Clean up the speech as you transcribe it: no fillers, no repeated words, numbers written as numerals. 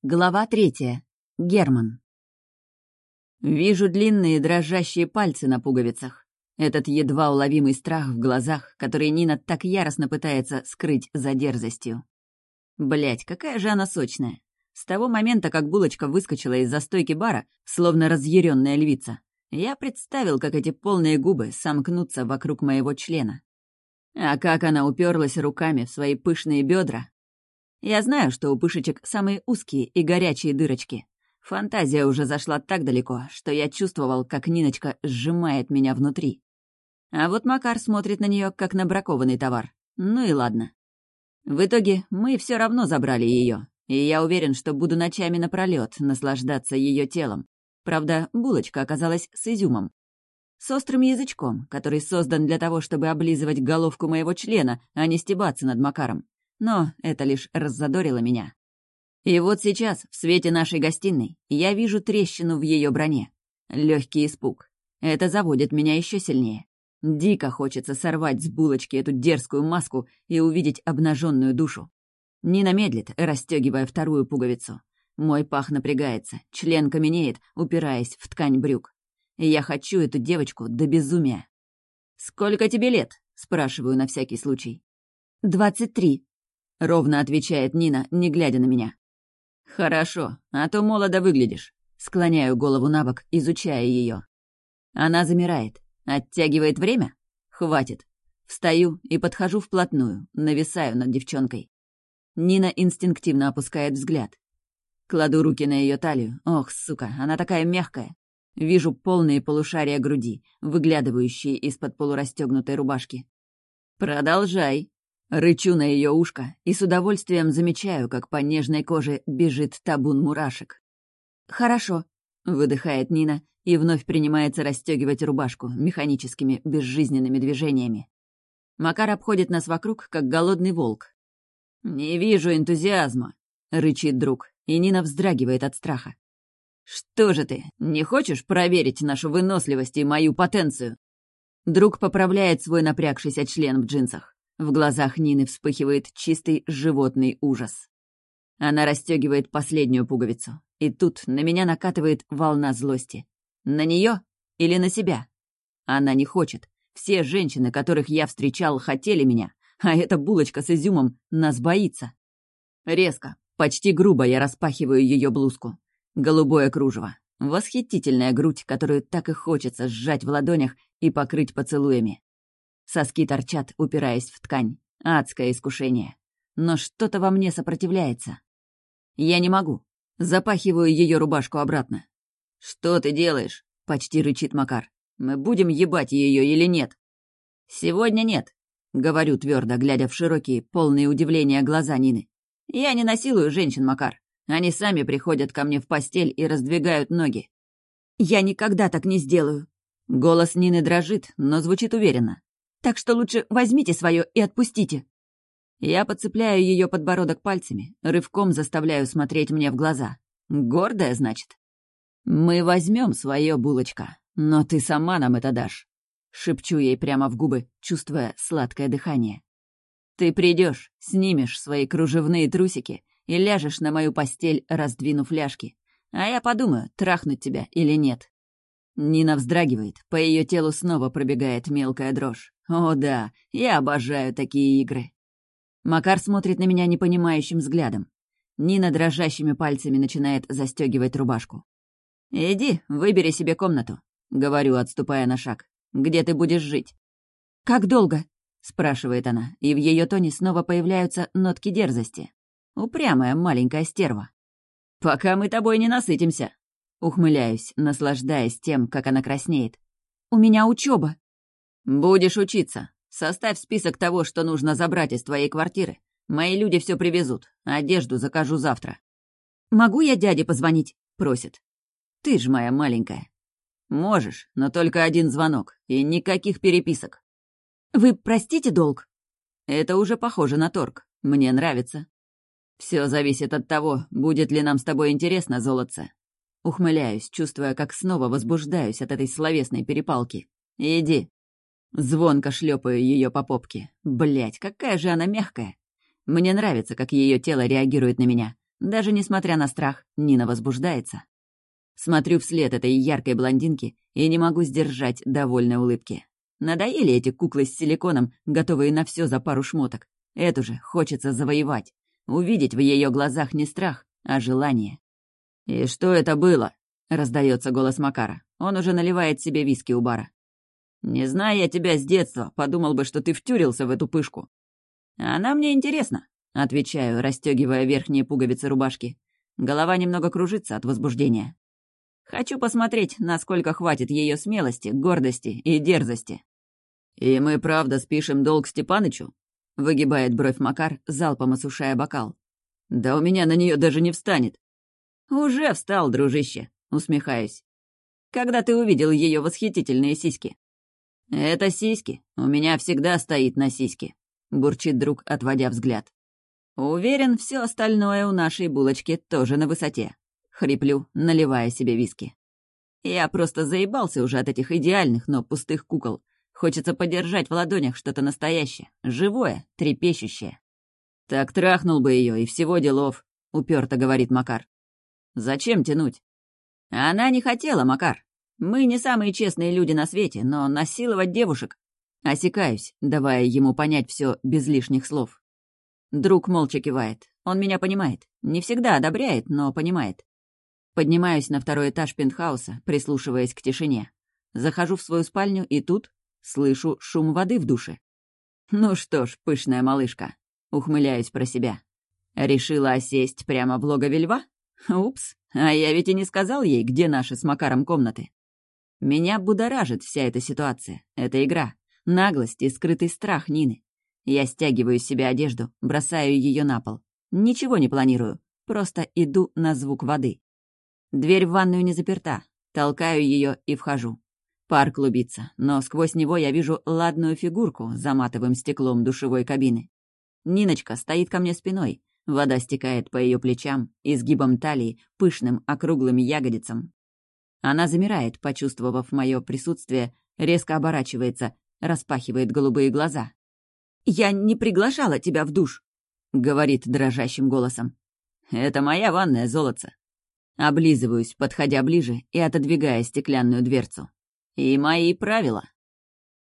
Глава 3. Герман. Вижу длинные дрожащие пальцы на пуговицах. Этот едва уловимый страх в глазах, который Нина так яростно пытается скрыть за дерзостью. Блядь, какая же она сочная. С того момента, как булочка выскочила из застойки бара, словно разъяренная львица, я представил, как эти полные губы сомкнутся вокруг моего члена. А как она уперлась руками в свои пышные бедра. Я знаю, что у пышечек самые узкие и горячие дырочки. Фантазия уже зашла так далеко, что я чувствовал, как Ниночка сжимает меня внутри. А вот Макар смотрит на нее как на бракованный товар. Ну и ладно. В итоге мы все равно забрали ее, и я уверен, что буду ночами напролет наслаждаться ее телом. Правда, булочка оказалась с изюмом. С острым язычком, который создан для того, чтобы облизывать головку моего члена, а не стебаться над Макаром. Но это лишь раззадорило меня. И вот сейчас, в свете нашей гостиной, я вижу трещину в ее броне. Легкий испуг. Это заводит меня еще сильнее. Дико хочется сорвать с булочки эту дерзкую маску и увидеть обнаженную душу. Нина медлит, расстегивая вторую пуговицу. Мой пах напрягается, член каменеет, упираясь в ткань брюк. И я хочу эту девочку до безумия. «Сколько тебе лет?» — спрашиваю на всякий случай. 23. — ровно отвечает Нина, не глядя на меня. «Хорошо, а то молодо выглядишь». Склоняю голову набок, изучая ее. Она замирает. Оттягивает время? Хватит. Встаю и подхожу вплотную, нависаю над девчонкой. Нина инстинктивно опускает взгляд. Кладу руки на ее талию. Ох, сука, она такая мягкая. Вижу полные полушария груди, выглядывающие из-под полурастегнутой рубашки. «Продолжай». Рычу на ее ушко и с удовольствием замечаю, как по нежной коже бежит табун мурашек. «Хорошо», — выдыхает Нина и вновь принимается расстегивать рубашку механическими безжизненными движениями. Макар обходит нас вокруг, как голодный волк. «Не вижу энтузиазма», — рычит друг, и Нина вздрагивает от страха. «Что же ты, не хочешь проверить нашу выносливость и мою потенцию?» Друг поправляет свой напрягшийся член в джинсах. В глазах Нины вспыхивает чистый животный ужас. Она расстегивает последнюю пуговицу, и тут на меня накатывает волна злости. На нее или на себя? Она не хочет. Все женщины, которых я встречал, хотели меня, а эта булочка с изюмом нас боится. Резко, почти грубо я распахиваю ее блузку. Голубое кружево. Восхитительная грудь, которую так и хочется сжать в ладонях и покрыть поцелуями. Соски торчат, упираясь в ткань. Адское искушение. Но что-то во мне сопротивляется. Я не могу. Запахиваю ее рубашку обратно. «Что ты делаешь?» — почти рычит Макар. «Мы будем ебать ее или нет?» «Сегодня нет», — говорю твердо, глядя в широкие, полные удивления глаза Нины. «Я не насилую женщин, Макар. Они сами приходят ко мне в постель и раздвигают ноги». «Я никогда так не сделаю». Голос Нины дрожит, но звучит уверенно. «Так что лучше возьмите свое и отпустите». Я подцепляю ее подбородок пальцами, рывком заставляю смотреть мне в глаза. Гордая, значит? «Мы возьмем свое, булочка, но ты сама нам это дашь», — шепчу ей прямо в губы, чувствуя сладкое дыхание. «Ты придешь, снимешь свои кружевные трусики и ляжешь на мою постель, раздвинув ляжки, а я подумаю, трахнуть тебя или нет». Нина вздрагивает, по ее телу снова пробегает мелкая дрожь. О да, я обожаю такие игры. Макар смотрит на меня непонимающим взглядом. Нина дрожащими пальцами начинает застегивать рубашку. «Иди, выбери себе комнату», — говорю, отступая на шаг. «Где ты будешь жить?» «Как долго?» — спрашивает она, и в ее тоне снова появляются нотки дерзости. Упрямая маленькая стерва. «Пока мы тобой не насытимся», — ухмыляюсь, наслаждаясь тем, как она краснеет. «У меня учеба. «Будешь учиться. Составь список того, что нужно забрать из твоей квартиры. Мои люди все привезут. Одежду закажу завтра». «Могу я дяде позвонить?» — просит. «Ты ж моя маленькая». «Можешь, но только один звонок. И никаких переписок». «Вы простите долг?» «Это уже похоже на торг. Мне нравится». «Все зависит от того, будет ли нам с тобой интересно, золотце». Ухмыляюсь, чувствуя, как снова возбуждаюсь от этой словесной перепалки. «Иди». Звонко шлепаю ее по попке. Блять, какая же она мягкая. Мне нравится, как ее тело реагирует на меня, Даже несмотря на страх, Нина возбуждается. Смотрю вслед этой яркой блондинки и не могу сдержать довольной улыбки. Надоели эти куклы с силиконом, готовые на все за пару шмоток. Эту же хочется завоевать. Увидеть в ее глазах не страх, а желание. «И что это было?» — раздается голос Макара. Он уже наливает себе виски у бара. «Не зная я тебя с детства, подумал бы, что ты втюрился в эту пышку». «Она мне интересна», — отвечаю, расстегивая верхние пуговицы рубашки. Голова немного кружится от возбуждения. Хочу посмотреть, насколько хватит ее смелости, гордости и дерзости. «И мы правда спишем долг Степанычу?» — выгибает бровь Макар, залпом осушая бокал. «Да у меня на нее даже не встанет». «Уже встал, дружище», — усмехаюсь. «Когда ты увидел ее восхитительные сиськи?» «Это сиськи. У меня всегда стоит на сиськи», — бурчит друг, отводя взгляд. «Уверен, все остальное у нашей булочки тоже на высоте». Хриплю, наливая себе виски. Я просто заебался уже от этих идеальных, но пустых кукол. Хочется подержать в ладонях что-то настоящее, живое, трепещущее. «Так трахнул бы ее и всего делов», — уперто говорит Макар. «Зачем тянуть?» «Она не хотела, Макар. Мы не самые честные люди на свете, но насиловать девушек...» Осекаюсь, давая ему понять все без лишних слов. Друг молча кивает. Он меня понимает. Не всегда одобряет, но понимает. Поднимаюсь на второй этаж пентхауса, прислушиваясь к тишине. Захожу в свою спальню и тут слышу шум воды в душе. Ну что ж, пышная малышка, ухмыляюсь про себя. Решила осесть прямо в логове льва? Упс, а я ведь и не сказал ей, где наши с Макаром комнаты. Меня будоражит вся эта ситуация, эта игра, наглость и скрытый страх Нины. Я стягиваю с себя одежду, бросаю ее на пол. Ничего не планирую, просто иду на звук воды. Дверь в ванную не заперта. Толкаю ее и вхожу. Пар клубится, но сквозь него я вижу ладную фигурку за матовым стеклом душевой кабины. Ниночка стоит ко мне спиной. Вода стекает по ее плечам, изгибом талии, пышным округлым ягодицам. Она замирает, почувствовав мое присутствие, резко оборачивается, распахивает голубые глаза. «Я не приглашала тебя в душ», — говорит дрожащим голосом. «Это моя ванная, золотце». Облизываюсь, подходя ближе и отодвигая стеклянную дверцу. И мои правила.